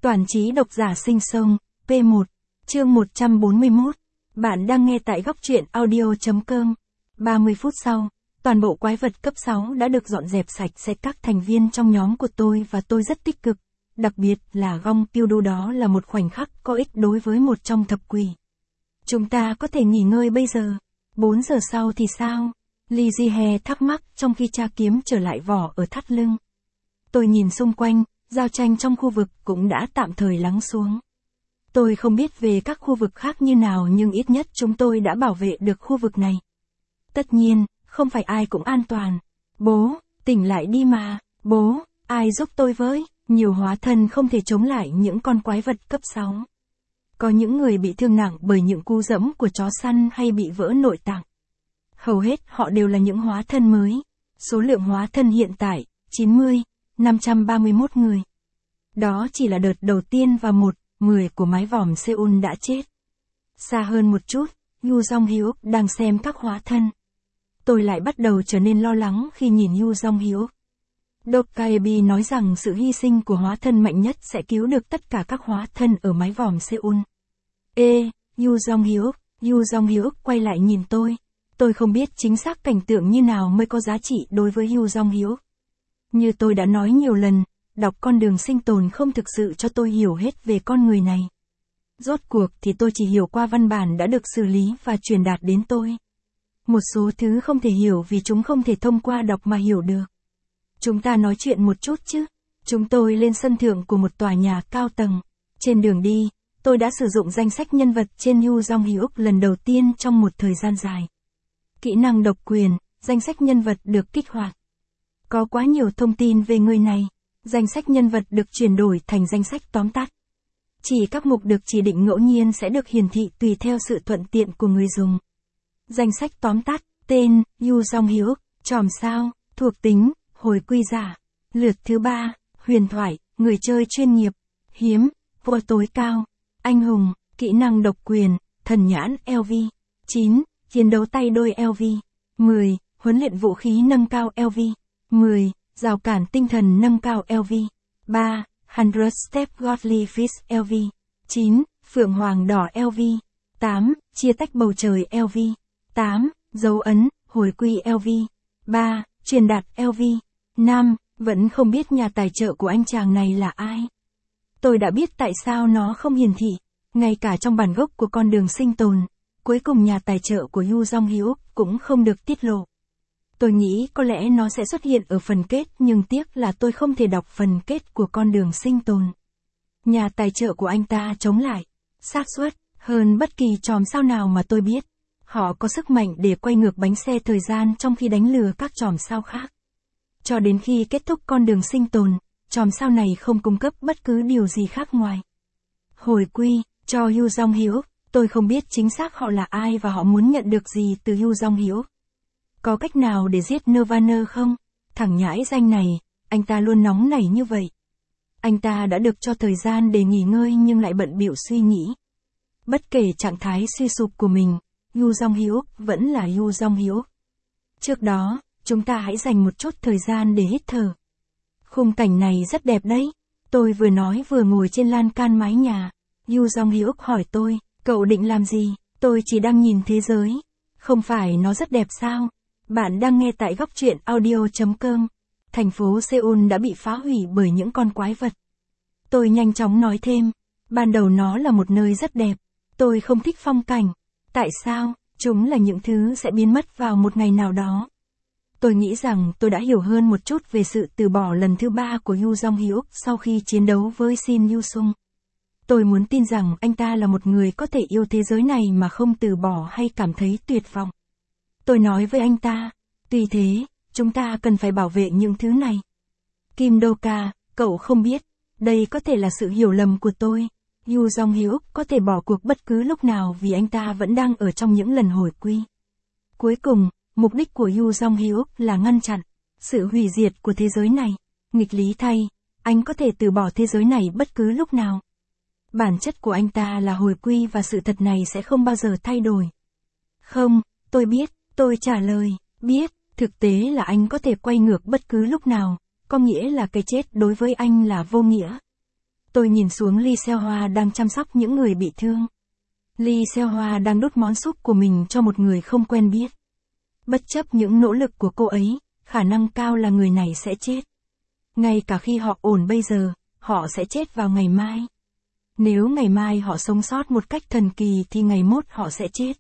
Toàn trí độc giả sinh sông, P1, chương 141. Bạn đang nghe tại góc truyện audio.com. 30 phút sau, toàn bộ quái vật cấp 6 đã được dọn dẹp sạch sẽ các thành viên trong nhóm của tôi và tôi rất tích cực. Đặc biệt là gong tiêu đu, đó là một khoảnh khắc có ích đối với một trong thập quỷ. Chúng ta có thể nghỉ ngơi bây giờ. 4 giờ sau thì sao? Lee Ji-he thắc mắc trong khi tra kiếm trở lại vỏ ở thắt lưng. Tôi nhìn xung quanh, giao tranh trong khu vực cũng đã tạm thời lắng xuống. Tôi không biết về các khu vực khác như nào, nhưng ít nhất chúng tôi đã bảo vệ được khu vực này. Tất nhiên, không phải ai cũng an toàn. Bố, tỉnh lại đi mà. Bố, ai giúp tôi với? Nhiều hóa thân không thể chống lại những con quái vật cấp 6. Có những người bị thương nặng bởi những cú giẫm của chó săn hay bị vỡ nội tạng. Hầu hết họ đều là những hóa thân mới. Số lượng hóa thân hiện tại, 531 người. Đó chỉ là đợt đầu tiên và 10 của mái vòm Seoul đã chết. Xa hơn một chút, Yu Jong-hyuk đang xem các hóa thân. Tôi lại bắt đầu trở nên lo lắng khi nhìn Yu Jong-hyuk. Dokkaebi nói rằng sự hy sinh của hóa thân mạnh nhất sẽ cứu được tất cả các hóa thân ở mái vòm Seoul. Yu Jong-hyuk quay lại nhìn tôi. Tôi không biết chính xác cảnh tượng như nào mới có giá trị đối với Yu Jong-hyuk. Như tôi đã nói nhiều lần, đọc Con đường sinh tồn không thực sự cho tôi hiểu hết về con người này. Rốt cuộc thì tôi chỉ hiểu qua văn bản đã được xử lý và truyền đạt đến tôi. Một số thứ không thể hiểu vì chúng không thể thông qua đọc mà hiểu được. Chúng ta nói chuyện một chút chứ. Chúng tôi lên sân thượng của một tòa nhà cao tầng. Trên đường đi, tôi đã sử dụng danh sách nhân vật trên Yu Jong-hyuk lần đầu tiên trong một thời gian dài. Kỹ năng độc quyền, danh sách nhân vật được kích hoạt. Có quá nhiều thông tin về người này. Danh sách nhân vật được chuyển đổi thành danh sách tóm tắt. Chỉ các mục được chỉ định ngẫu nhiên sẽ được hiển thị tùy theo sự thuận tiện của người dùng. Danh sách tóm tắt, tên, Yu Jong-hyuk, chòm sao, thuộc tính, hồi quy giả. Lượt thứ 3, huyền thoại, người chơi chuyên nghiệp, hiếm, vua tối cao, anh hùng, kỹ năng độc quyền, thần nhãn LV. 9, chiến đấu tay đôi LV. 10, huấn luyện vũ khí nâng cao LV. 10, rào cản tinh thần nâng cao LV. 3, 100 Step Godly Fish LV. 9, phượng hoàng đỏ LV. 8, chia tách bầu trời LV. 8, dấu ấn, hồi quy LV. 3, truyền đạt LV. 5, vẫn không biết nhà tài trợ của anh chàng này là ai. Tôi đã biết tại sao nó không hiển thị, ngay cả trong bản gốc của Con đường sinh tồn. Cuối cùng nhà tài trợ của Yu Jong-hyuk cũng không được tiết lộ. Tôi nghĩ có lẽ nó sẽ xuất hiện ở phần kết, nhưng tiếc là tôi không thể đọc phần kết của Con đường sinh tồn. Nhà tài trợ của anh ta chống lại, xác suất, hơn bất kỳ chòm sao nào mà tôi biết. Họ có sức mạnh để quay ngược bánh xe thời gian trong khi đánh lừa các chòm sao khác. Cho đến khi kết thúc Con đường sinh tồn, chòm sao này không cung cấp bất cứ điều gì khác ngoài hồi quy cho Yu Jong-hyuk. Tôi không biết chính xác họ là ai và họ muốn nhận được gì từ Yu Jong-hyuk. Có cách nào để giết Nirvana không? Thằng nhãi danh này, anh ta luôn nóng nảy như vậy. Anh ta đã được cho thời gian để nghỉ ngơi nhưng lại bận bịu suy nghĩ. Bất kể trạng thái suy sụp của mình, Yu Jong-hyuk vẫn là Yu Jong-hyuk. Trước đó, chúng ta hãy dành một chút thời gian để hít thở. Khung cảnh này rất đẹp đấy. Tôi vừa nói vừa ngồi trên lan can mái nhà. Yu Jong-hyuk hỏi tôi, cậu định làm gì? Tôi chỉ đang nhìn thế giới. Không phải nó rất đẹp sao? Bạn đang nghe tại góc truyện audio.com. Thành phố Seoul đã bị phá hủy bởi những con quái vật. Tôi nhanh chóng nói thêm. Ban đầu nó là một nơi rất đẹp. Tôi không thích phong cảnh. Tại sao? Chúng là những thứ sẽ biến mất vào một ngày nào đó. Tôi nghĩ rằng tôi đã hiểu hơn một chút về sự từ bỏ lần thứ 3 của Yu Jong-hyuk sau khi chiến đấu với Shin Yu-sung. Tôi muốn tin rằng anh ta là một người có thể yêu thế giới này mà không từ bỏ hay cảm thấy tuyệt vọng. Tôi nói với anh ta, tuy thế, chúng ta cần phải bảo vệ những thứ này. Kim Do-ka, cậu không biết, đây có thể là sự hiểu lầm của tôi. Yu Jong-hyuk có thể bỏ cuộc bất cứ lúc nào vì anh ta vẫn đang ở trong những lần hồi quy. Cuối cùng, mục đích của Yu Jong-hyuk là ngăn chặn sự hủy diệt của thế giới này. Nghịch lý thay, anh có thể từ bỏ thế giới này bất cứ lúc nào. Bản chất của anh ta là hồi quy và sự thật này sẽ không bao giờ thay đổi. Không, tôi biết, tôi trả lời, biết, thực tế là anh có thể quay ngược bất cứ lúc nào, có nghĩa là cái chết đối với anh là vô nghĩa. Tôi nhìn xuống Lee Seo-hwa đang chăm sóc những người bị thương. Lee Seo-hwa đang đút món súp của mình cho một người không quen biết. Bất chấp những nỗ lực của cô ấy, khả năng cao là người này sẽ chết. Ngay cả khi họ ổn bây giờ, họ sẽ chết vào ngày mai. Nếu ngày mai họ sống sót một cách thần kỳ thì ngày mốt họ sẽ chết.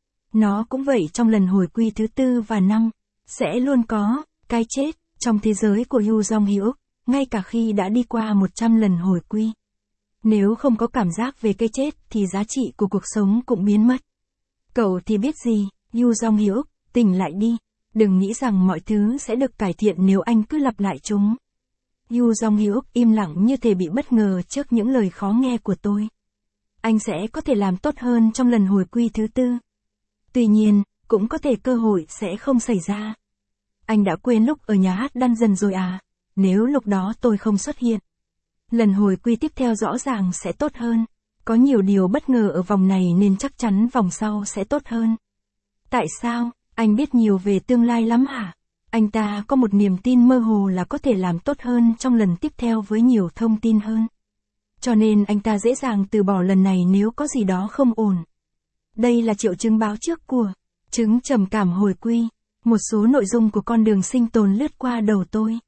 Nó cũng vậy trong lần hồi quy thứ 4 và 5. Sẽ luôn có cái chết trong thế giới của Yoo Jong-hyuk, ngay cả khi đã đi qua 100 lần hồi quy. Nếu không có cảm giác về cái chết thì giá trị của cuộc sống cũng biến mất. Cậu thì biết gì, Yoo Jong-hyuk, tỉnh lại đi. Đừng nghĩ rằng mọi thứ sẽ được cải thiện nếu anh cứ lặp lại chúng. Yoo Jong-hyuk im lặng như thể bị bất ngờ trước những lời khó nghe của tôi. Anh sẽ có thể làm tốt hơn trong lần hồi quy thứ 4. Tuy nhiên, cũng có thể cơ hội sẽ không xảy ra. Anh đã quên lúc ở nhà hát Dungeon rồi à? Nếu lúc đó tôi không xuất hiện, lần hồi quy tiếp theo rõ ràng sẽ tốt hơn. Có nhiều điều bất ngờ ở vòng này nên chắc chắn vòng sau sẽ tốt hơn. Tại sao? Anh biết nhiều về tương lai lắm hả? Anh ta có một niềm tin mơ hồ là có thể làm tốt hơn trong lần tiếp theo với nhiều thông tin hơn. Cho nên anh ta dễ dàng từ bỏ lần này nếu có gì đó không ổn. Đây là triệu chứng báo trước của chứng trầm cảm hồi quy. Một số nội dung của con đường sinh tồn lướt qua đầu tôi.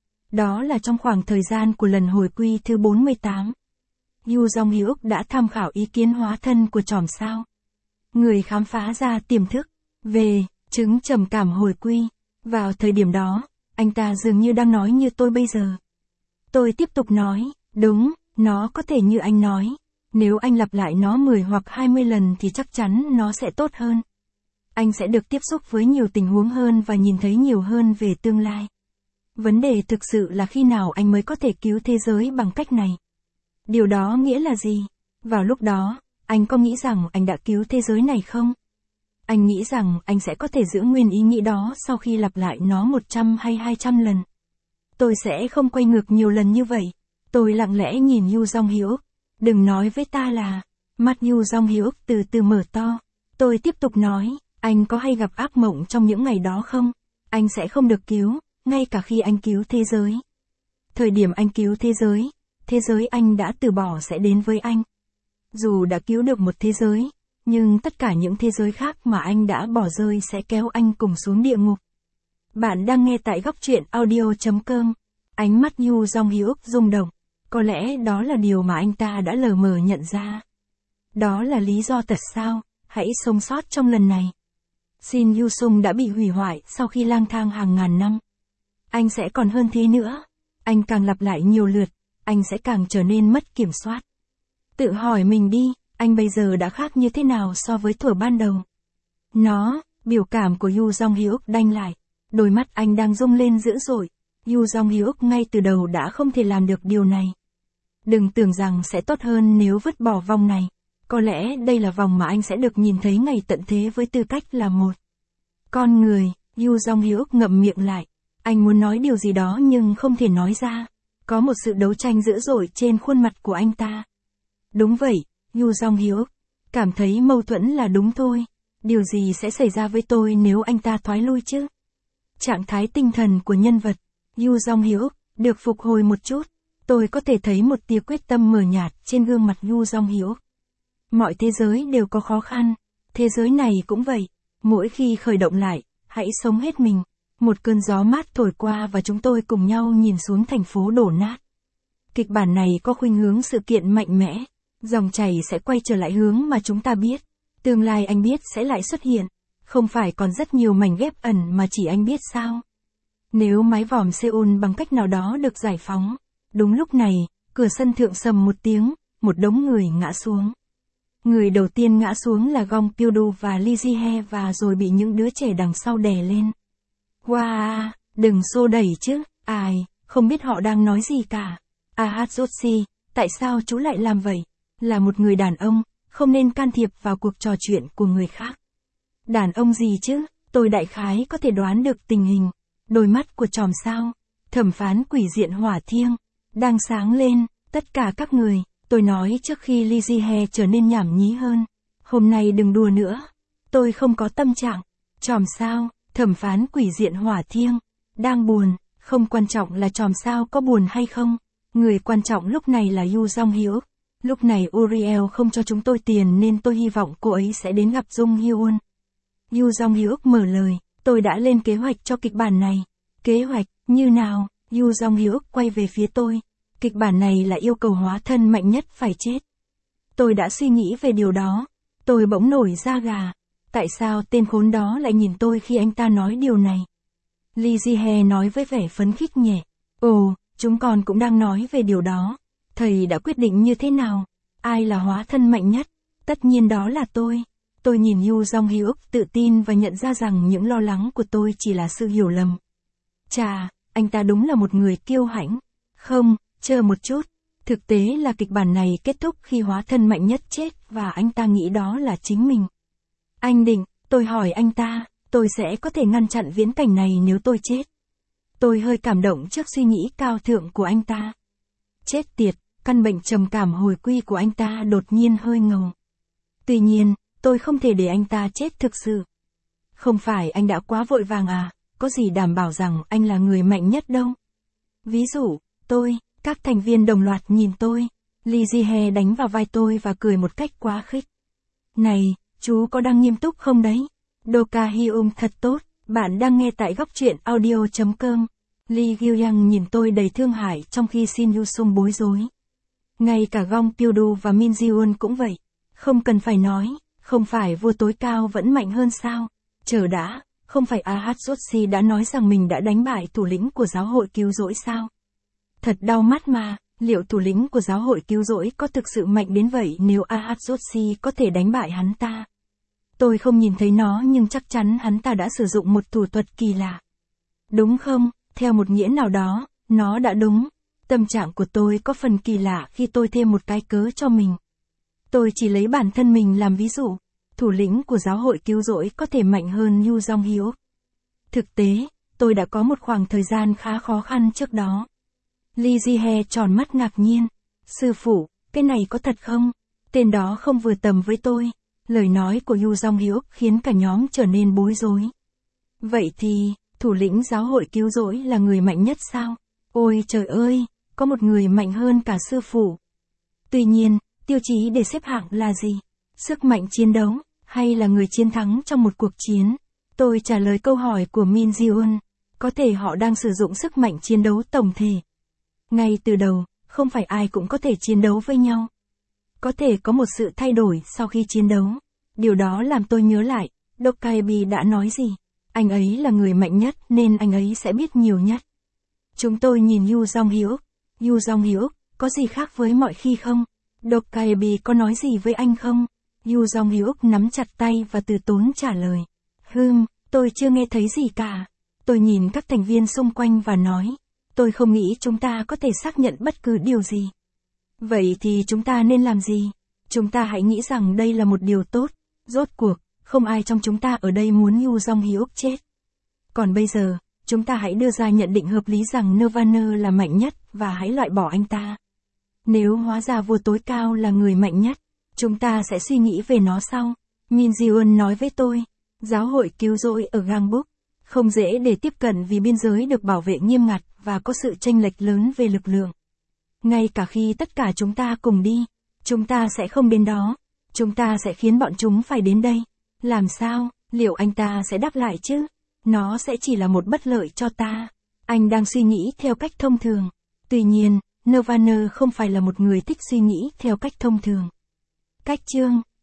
Đó là trong khoảng thời gian của lần hồi quy thứ 48. Yoo Jong-hyuk đã tham khảo ý kiến hóa thân của chòm sao. Người khám phá ra tiềm thức về chứng trầm cảm hồi quy. Vào thời điểm đó, anh ta dường như đang nói như tôi bây giờ. Tôi tiếp tục nói, đúng, nó có thể như anh nói. Nếu anh lặp lại nó 10 hoặc 20 lần thì chắc chắn nó sẽ tốt hơn. Anh sẽ được tiếp xúc với nhiều tình huống hơn và nhìn thấy nhiều hơn về tương lai. Vấn đề thực sự là khi nào anh mới có thể cứu thế giới bằng cách này. Điều đó nghĩa là gì? Vào lúc đó, anh có nghĩ rằng anh đã cứu thế giới này không? Anh nghĩ rằng anh sẽ có thể giữ nguyên ý nghĩ đó sau khi lặp lại nó 100 hay 200 lần. Tôi sẽ không quay ngược nhiều lần như vậy. Tôi lặng lẽ nhìn Yoo Jong-hyuk. Đừng nói với ta là... Mắt Yoo Jong-hyuk từ từ mở to. Tôi tiếp tục nói, anh có hay gặp ác mộng trong những ngày đó không? Anh sẽ không được cứu, ngay cả khi anh cứu thế giới. Thời điểm anh cứu thế giới anh đã từ bỏ sẽ đến với anh. Dù đã cứu được một thế giới, nhưng tất cả những thế giới khác mà anh đã bỏ rơi sẽ kéo anh cùng xuống địa ngục. Bạn đang nghe tại góc truyện audio.com. Ánh mắt Yoo Jong-hyuk rung động. Có lẽ đó là điều mà anh ta đã lờ mờ nhận ra. Đó là lý do tại sao, hãy sống sót trong lần này. Shin Yu-sung đã bị hủy hoại sau khi lang thang hàng ngàn năm. Anh sẽ còn hơn thế nữa. Anh càng lặp lại nhiều lượt, anh sẽ càng trở nên mất kiểm soát. Tự hỏi mình đi, anh bây giờ đã khác như thế nào so với thuở ban đầu. Biểu cảm của Yoo Jong-hyuk đanh lại. Đôi mắt anh đang rung lên dữ dội. Yoo Jong-hyuk ngay từ đầu đã không thể làm được điều này. Đừng tưởng rằng sẽ tốt hơn nếu vứt bỏ vòng này. Có lẽ đây là vòng mà anh sẽ được nhìn thấy ngày tận thế với tư cách là một con người. Yoo Jong-hyuk ngậm miệng lại. Anh muốn nói điều gì đó nhưng không thể nói ra. Có một sự đấu tranh dữ dội trên khuôn mặt của anh ta. Đúng vậy, Yoo Jong-hyuk. Cảm thấy mâu thuẫn là đúng thôi. Điều gì sẽ xảy ra với tôi nếu anh ta thoái lui chứ? Trạng thái tinh thần của nhân vật Yoo Jong-hyuk được phục hồi một chút. Tôi có thể thấy một tia quyết tâm mờ nhạt trên gương mặt Yoo Jong-hyuk. Mọi thế giới đều có khó khăn. Thế giới này cũng vậy. Mỗi khi khởi động lại, hãy sống hết mình. Một cơn gió mát thổi qua và chúng tôi cùng nhau nhìn xuống thành phố đổ nát. Kịch bản này có khuynh hướng sự kiện mạnh mẽ. Dòng chảy sẽ quay trở lại hướng mà chúng ta biết. Tương lai anh biết sẽ lại xuất hiện. Không phải còn rất nhiều mảnh ghép ẩn mà chỉ anh biết sao? Nếu mái vòm Seoul bằng cách nào đó được giải phóng. Đúng lúc này, cửa sân thượng sầm một tiếng, một đống người ngã xuống. Người đầu tiên ngã xuống là Gong Pyo-do và Lee Ji-hye và rồi bị những đứa trẻ đằng sau đè lên. Wow, đừng xô đẩy chứ, ai, không biết họ đang nói gì cả. Ah Joshi, tại sao chú lại làm vậy? Là một người đàn ông, không nên can thiệp vào cuộc trò chuyện của người khác. Đàn ông gì chứ, tôi đại khái có thể đoán được tình hình. Đôi mắt của chòm sao, thẩm phán quỷ diện hỏa thiêng, đang sáng lên, tất cả các người, tôi nói trước khi Lee Ji-hye trở nên nhảm nhí hơn. Hôm nay đừng đùa nữa, tôi không có tâm trạng. Chòm sao, thẩm phán quỷ diện hỏa thiêng, đang buồn, không quan trọng là chòm sao có buồn hay không. Người quan trọng lúc này là Yu Jong Hyuk. Lúc này Uriel không cho chúng tôi tiền nên tôi hy vọng cô ấy sẽ đến gặp Jung Hyun. Yu Jong Hyuk mở lời, tôi đã lên kế hoạch cho kịch bản này. Kế hoạch, như nào? Yu Jong Hyuk quay về phía tôi. Kịch bản này là yêu cầu hóa thân mạnh nhất phải chết. Tôi đã suy nghĩ về điều đó. Tôi bỗng nổi da gà. Tại sao tên khốn đó lại nhìn tôi khi anh ta nói điều này? Lee Ji-hye nói với vẻ phấn khích nhẹ. Ồ, chúng con cũng đang nói về điều đó. Thầy đã quyết định như thế nào? Ai là hóa thân mạnh nhất? Tất nhiên đó là tôi. Tôi nhìn Yu Jong Hyuk tự tin và nhận ra rằng những lo lắng của tôi chỉ là sự hiểu lầm. Chà, anh ta đúng là một người kiêu hãnh. Không, chờ một chút. Thực tế là kịch bản này kết thúc khi hóa thân mạnh nhất chết và anh ta nghĩ đó là chính mình. Anh định, tôi hỏi anh ta, tôi sẽ có thể ngăn chặn viễn cảnh này nếu tôi chết. Tôi hơi cảm động trước suy nghĩ cao thượng của anh ta. Chết tiệt, căn bệnh trầm cảm hồi quy của anh ta đột nhiên hơi ngầu. Tuy nhiên, tôi không thể để anh ta chết thực sự. Không phải anh đã quá vội vàng à, có gì đảm bảo rằng anh là người mạnh nhất đâu. Ví dụ, các thành viên đồng loạt nhìn tôi. Lee Ji-hye đánh vào vai tôi và cười một cách quá khích. Này, chú có đang nghiêm túc không đấy? Do Ka Hyung thật tốt, bạn đang nghe tại góc truyện audio.com. Lee Gyu-young nhìn tôi đầy thương hại trong khi Shin Yu-sung bối rối. Ngay cả Gong Pyo-du và Min Ji-won cũng vậy. Không cần phải nói, không phải vua tối cao vẫn mạnh hơn sao? Chờ đã, không phải Ahad Joshi đã nói rằng mình đã đánh bại thủ lĩnh của giáo hội cứu rỗi sao? Thật đau mắt mà, liệu thủ lĩnh của giáo hội cứu rỗi có thực sự mạnh đến vậy nếu Ahad Joshi có thể đánh bại hắn ta? Tôi không nhìn thấy nó nhưng chắc chắn hắn ta đã sử dụng một thủ thuật kỳ lạ. Đúng không? Theo một nghĩa nào đó, nó đã đúng. Tâm trạng của tôi có phần kỳ lạ khi tôi thêm một cái cớ cho mình. Tôi chỉ lấy bản thân mình làm ví dụ. Thủ lĩnh của giáo hội cứu rỗi có thể mạnh hơn Yu Jong Hyuk. Thực tế, tôi đã có một khoảng thời gian khá khó khăn trước đó. Lee Ji-hye tròn mắt ngạc nhiên. Sư phụ, cái này có thật không? Tên đó không vừa tầm với tôi. Lời nói của Yu Jong Hyuk khiến cả nhóm trở nên bối rối. Vậy thì, thủ lĩnh giáo hội cứu rỗi là người mạnh nhất sao? Ôi trời ơi, có một người mạnh hơn cả sư phụ. Tuy nhiên, tiêu chí để xếp hạng là gì? Sức mạnh chiến đấu, hay là người chiến thắng trong một cuộc chiến? Tôi trả lời câu hỏi của Min Ji-won. Có thể họ đang sử dụng sức mạnh chiến đấu tổng thể. Ngay từ đầu, không phải ai cũng có thể chiến đấu với nhau. Có thể có một sự thay đổi sau khi chiến đấu. Điều đó làm tôi nhớ lại, Dokkaebi đã nói gì? Anh ấy là người mạnh nhất nên anh ấy sẽ biết nhiều nhất. Chúng tôi nhìn Yu Jong Hyuk. Yu Jong Hyuk, có gì khác với mọi khi không? Dokkaebi có nói gì với anh không? Yu Jong Hyuk nắm chặt tay và từ tốn trả lời. Tôi chưa nghe thấy gì cả. Tôi nhìn các thành viên xung quanh và nói. Tôi không nghĩ chúng ta có thể xác nhận bất cứ điều gì. Vậy thì chúng ta nên làm gì? Chúng ta hãy nghĩ rằng đây là một điều tốt. Rốt cuộc, không ai trong chúng ta ở đây muốn Yu Jong Hyuk chết. Còn bây giờ, chúng ta hãy đưa ra nhận định hợp lý rằng Nirvana là mạnh nhất và hãy loại bỏ anh ta. Nếu hóa ra vua tối cao là người mạnh nhất, chúng ta sẽ suy nghĩ về nó sau. Min Ji-won nói với tôi, giáo hội cứu rỗi ở Gangbuk không dễ để tiếp cận vì biên giới được bảo vệ nghiêm ngặt và có sự chênh lệch lớn về lực lượng. Ngay cả khi tất cả chúng ta cùng đi, chúng ta sẽ không đến đó. Chúng ta sẽ khiến bọn chúng phải đến đây. Làm sao, liệu anh ta sẽ đáp lại chứ? Nó sẽ chỉ là một bất lợi cho ta. Anh đang suy nghĩ theo cách thông thường. Tuy nhiên, Nirvana không phải là một người thích suy nghĩ theo cách thông thường. Cách chương